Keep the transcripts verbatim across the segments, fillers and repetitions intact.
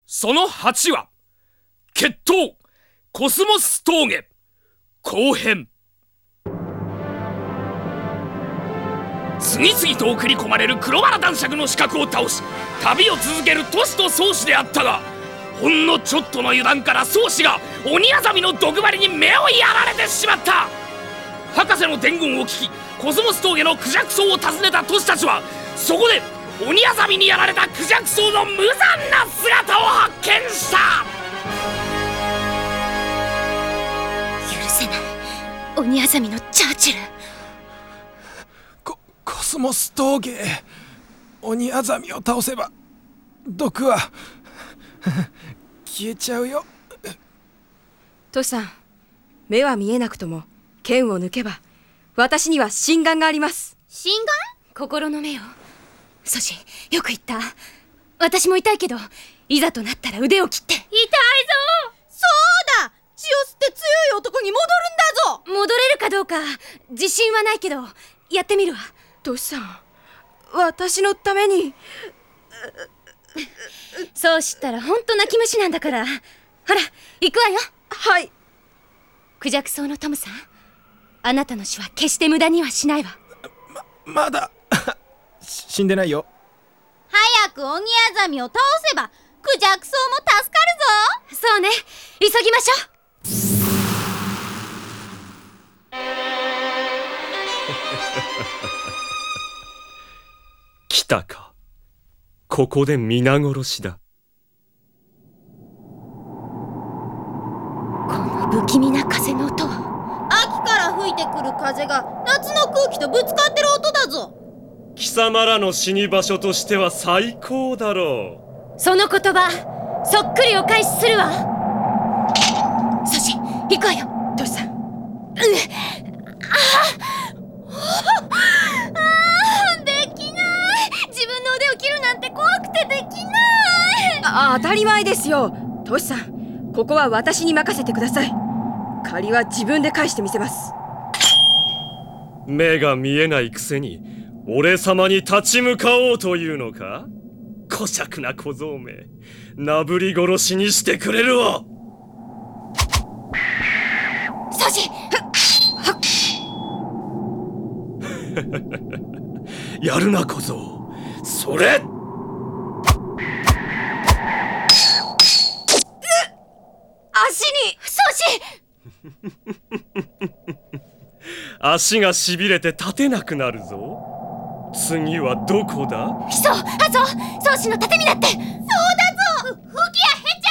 そのはちわ、決闘コスモス峠後編。次々と送り込まれる黒原男爵の刺客を倒し、旅を続けるトシと宗師であったが、ほんのちょっとの油断から宗師が鬼アザミの毒針に目をやられてしまった。博士の伝言を聞き、コスモス峠のクジャクソウを訪ねたトシたちは、そこで鬼アザミにやられたクジャクソウの無残な姿を発見した。 許せない、鬼アザミのチャーチル。 コ, コスモス峠、鬼アザミを倒せば毒は消えちゃうよ。 トシさん、目は見えなくとも剣を抜けば私には心眼があります。 心眼？ 心の目よ。 ソシ、よく言った。私も痛いけど、いざとなったら腕を切って。痛いぞ。 そうだ、血を吸って強い男に戻るんだぞ。 戻れるかどうか自信はないけど、やってみるわ。 トシさん、私のために。 そう知ったらほんと泣き虫なんだから。ほら、行くわよ。 はい。 クジャクソウのトムさん、あなたの死は決して無駄にはしないわ。 ままだ死んでないよ。 早く鬼アザミを倒せばクジャクソウも助かるぞ。 そうね、急ぎましょう。来たか。ここで皆殺しだ。 この不気味な風の音は。 秋から吹いてくる風が夏の空気とぶつかってる音だぞ。 貴様らの死に場所としては最高だろう。その言葉そっくりお返しするわ。ソシ、行くわよ。 トシさん。うん、 ああ、できない。自分の腕を切るなんて怖くてできない。 あ、当たり前ですよ。トシさん、ここは私に任せてください。借りは自分で返してみせます。 目が見えないくせに俺様に立ち向かおうというのか。小尺な小僧め、なぶり殺しにしてくれるわ。 ソシ、 やるな小僧。それ足に。ソシ足がしびれて立てなくなるぞ。次はどこだ。 そう、あ、そう、宗師の盾になって。そうだぞ、ふ吹きやへっち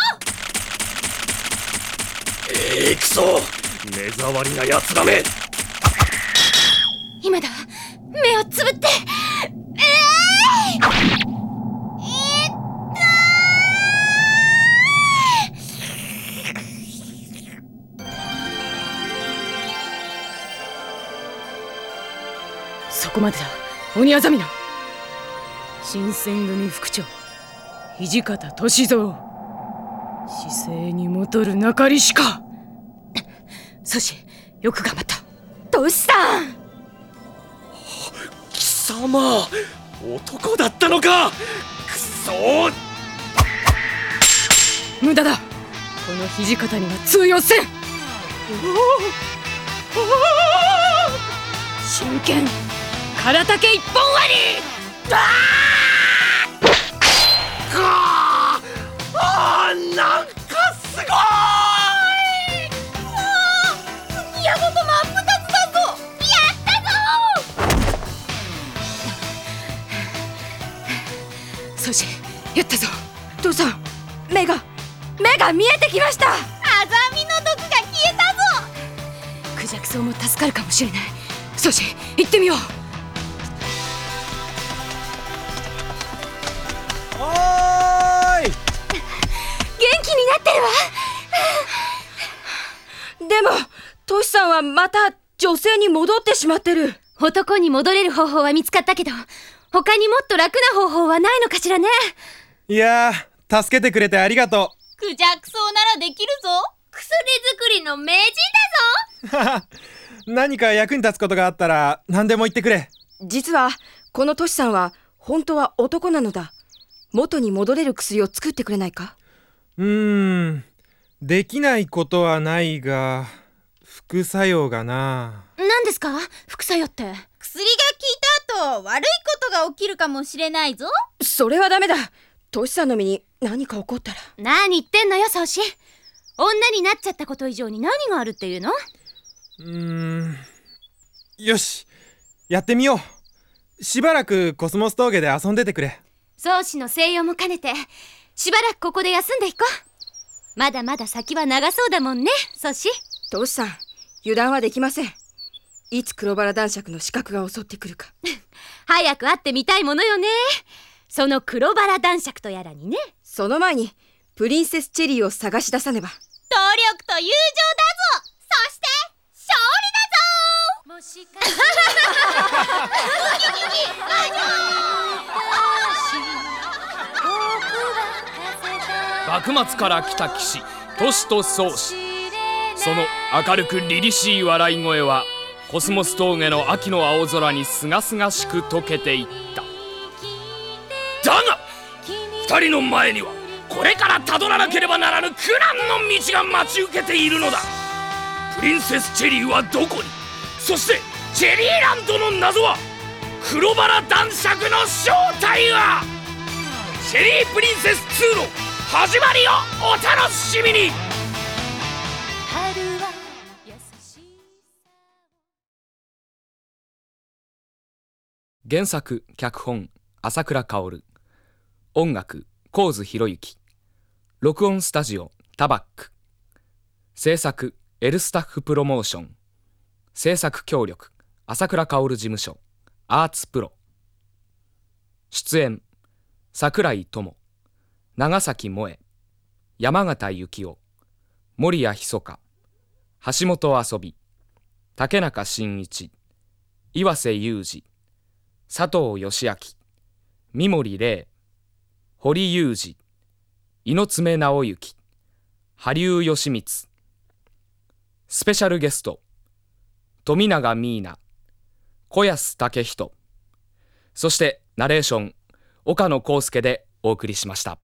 ゃらだぞ。 ええー、くそ、目障りなやつだめ。 今だ、目をつぶって。ええー、えー、っそこまでだ、鬼アザミナ。新選組副長土方歳三、姿勢に戻るなかりしか。ソシ、よく頑張った。 トシさん、 貴様、男だったのか。くそー、 無駄だ。この土方には通用せん。真剣空竹一本割り。 あー、なんかすごい。 吹き矢ごと真っ二つだぞ。やったぞ。 ソシ、やったぞ。 トシさん、目が目が見えてきました。 アザミの毒が消えたぞ。 クジャクソウも助かるかもしれない。ソシ、行ってみよう。 おーい、 元気になってるわ。 でもトシさんはまた女性に戻ってしまってる。 男に戻れる方法は見つかったけど、他にもっと楽な方法はないのかしらね。 いやー、助けてくれてありがとクジャクソウならできるぞ。薬作りの名人だぞ。 何か役に立つことがあったら何でも言ってくれ。 実はこのトシさんは本当は男なのだ。 元に戻れる薬を作ってくれないか？ うーん、できないことはないが、副作用がな。 何ですか副作用って？ 薬が効いた後悪いことが起きるかもしれないぞ。 それはダメだ。トシさんの身に何か起こったら。 何言ってんのよ、宗師。女になっちゃったこと以上に何があるっていうの？ うーん、よし、やってみよう。しばらくコスモス峠で遊んでてくれ。 宗師の静養も兼ねてしばらくここで休んでいこう。まだまだ先は長そうだもんね、宗師。 トシさん、油断はできません。いつ黒バラ男爵の刺客が襲ってくるか早く会ってみたいものよね。その黒バラ男爵とやらにね。 その前にプリンセスチェリーを探し出さねば。 努力と友情だぞ。そして勝利だぞ。もしか幕末から来た騎士トシと宗師、その明るく凛々しい笑い声はコスモス峠の秋の青空にすがすがしく溶けていった。だが二人の前にはこれからたどらなければならぬ苦難の道が待ち受けているのだ。プリンセスチェリーはどこに、そしてチェリーランドの謎は、黒バラ男爵の正体は。チェリープリンセスツーの始まりをお楽しみに。原作脚本朝倉薫、音楽神津博之、録音スタジオタバック、制作エルスタッフプロモーション、制作協力朝倉薫事務所アーツプロ。出演桜井智、長崎萌、山形幸雄、守谷ひそか、橋本遊び、竹中伸一、岩瀬裕二、佐藤義明、三森玲、堀裕二、猪爪直之、羽生義光。スペシャルゲスト富永美奈、小安武人、そしてナレーション岡野康介でお送りしました。